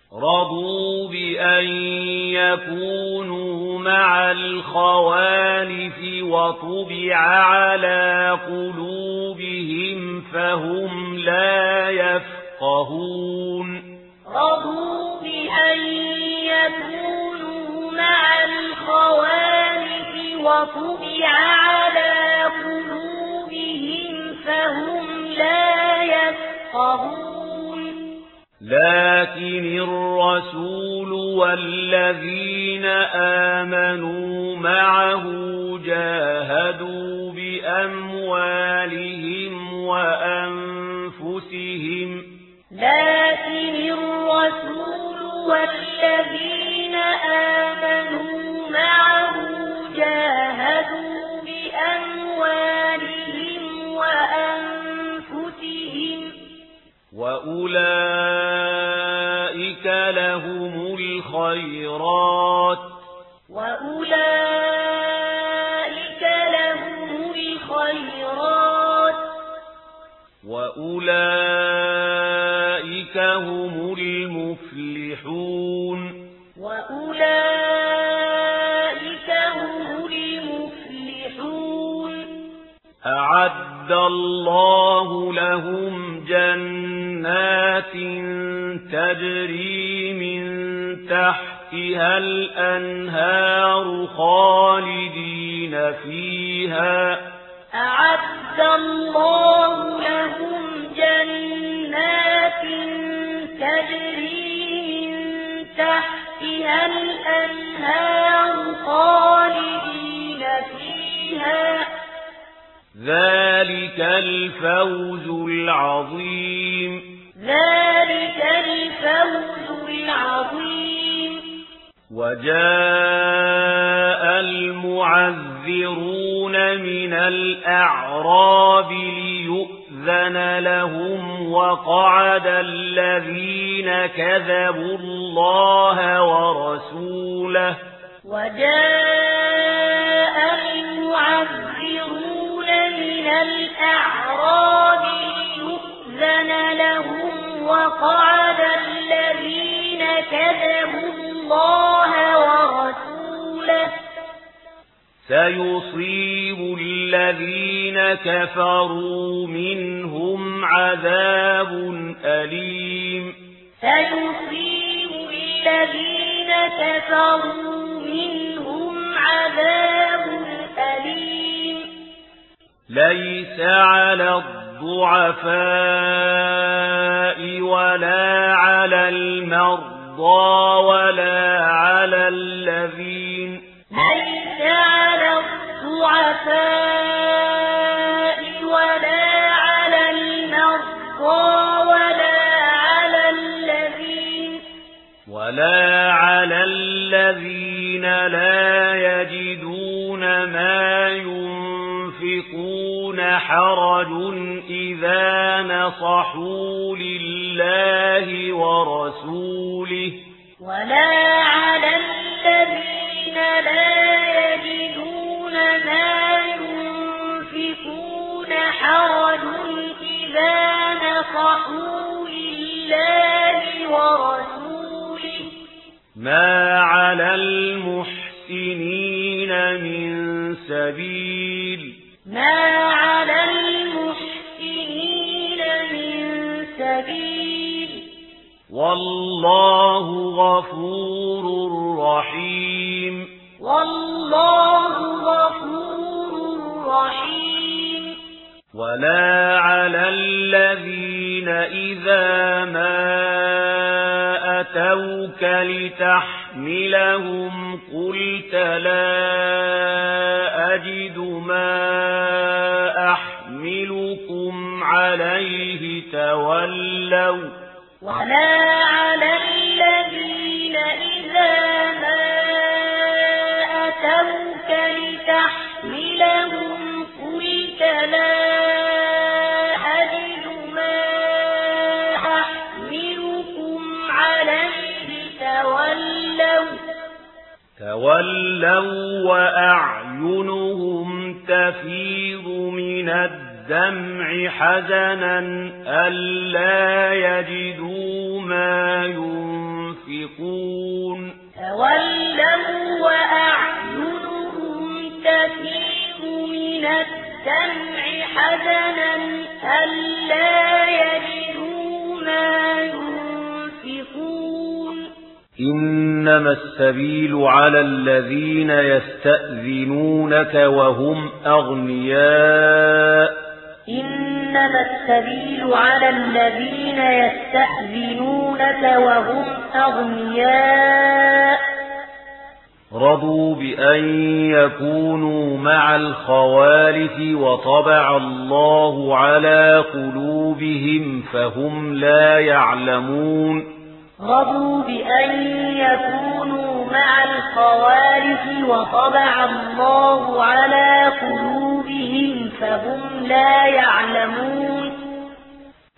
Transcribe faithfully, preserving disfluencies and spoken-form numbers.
رضوا بأن يكونوا مع الخوالف وطبع على قلوبهم فهم لا يفقهون رضوا بأن يكونوا مع الخوالف وطبع على قلوبهم فهم لا يفقهون لكن الرسول والذين آمنوا معه جاهدوا بأموالهم وأنفسهم لكن الرسول والذين آمنوا معه جاهدوا بأموالهم وأنفسهم وأولئك لهم الخيرات وأولئك لهم الخيرات وأولئك هم المفلحون وأولئك هم المفلحون أعد الله لهم جنات تجري من تحتها الأنهار خالدين فيها أعد الله لهم جنات تجري من تحتها الأنهار خالدين فيها ذلك الفوز العظيم ذلك الفوز العظيم وجاء المعذرون من الأعراب ليؤذن لهم وقعد الذين كذبوا الله ورسوله وجاء المعذرون من الأعراب ليؤذن لهم وقعد الذين كذبوا الله ورسوله سيصيب الذين كفروا منهم عذاب أليم سيصيب الذين كفروا منهم عذاب أليم ليس على الضعفاء ولا على المرضى ولا على الذين ليس على الضعفاء ولا على المرضى ولا على الذين ولا على الذين لا يجدون ما ينفقون حرج إذا نصحوا لله ورسوله ولا على الذين لا يجدون ما ينفقون حرج إذا نصحوا لله ورسوله ما على المحسنين من سبيل ما على المحسنين من سبيل والله غفور رحيم والله غفور رحيم ولا على الذين إذا ما أتوك لتحملهم قلت لا أجد ما أحملكم عليه تولوا ولا على الذين إذا ما أتوك لتحملهم قلت لا أجد ما أحملكم عليه تولوا تولوا وأعينهم تفيض من الدمع حزنا ألا يجدوا ما ينفقون حزنا ألا يجدوا ما ينفقون إنما السبيل على الذين يستأذنونك وهم أغنياء إنما السبيل على الذين يستأذنونك وهم أغنياء رضوا بأن يكونوا مع الخوالف وطبع الله على قلوبهم فهم لا يعلمون رضوا بأن يكونوا مع الخوالف وطبع الله على قلوبهم فهم لا يعلمون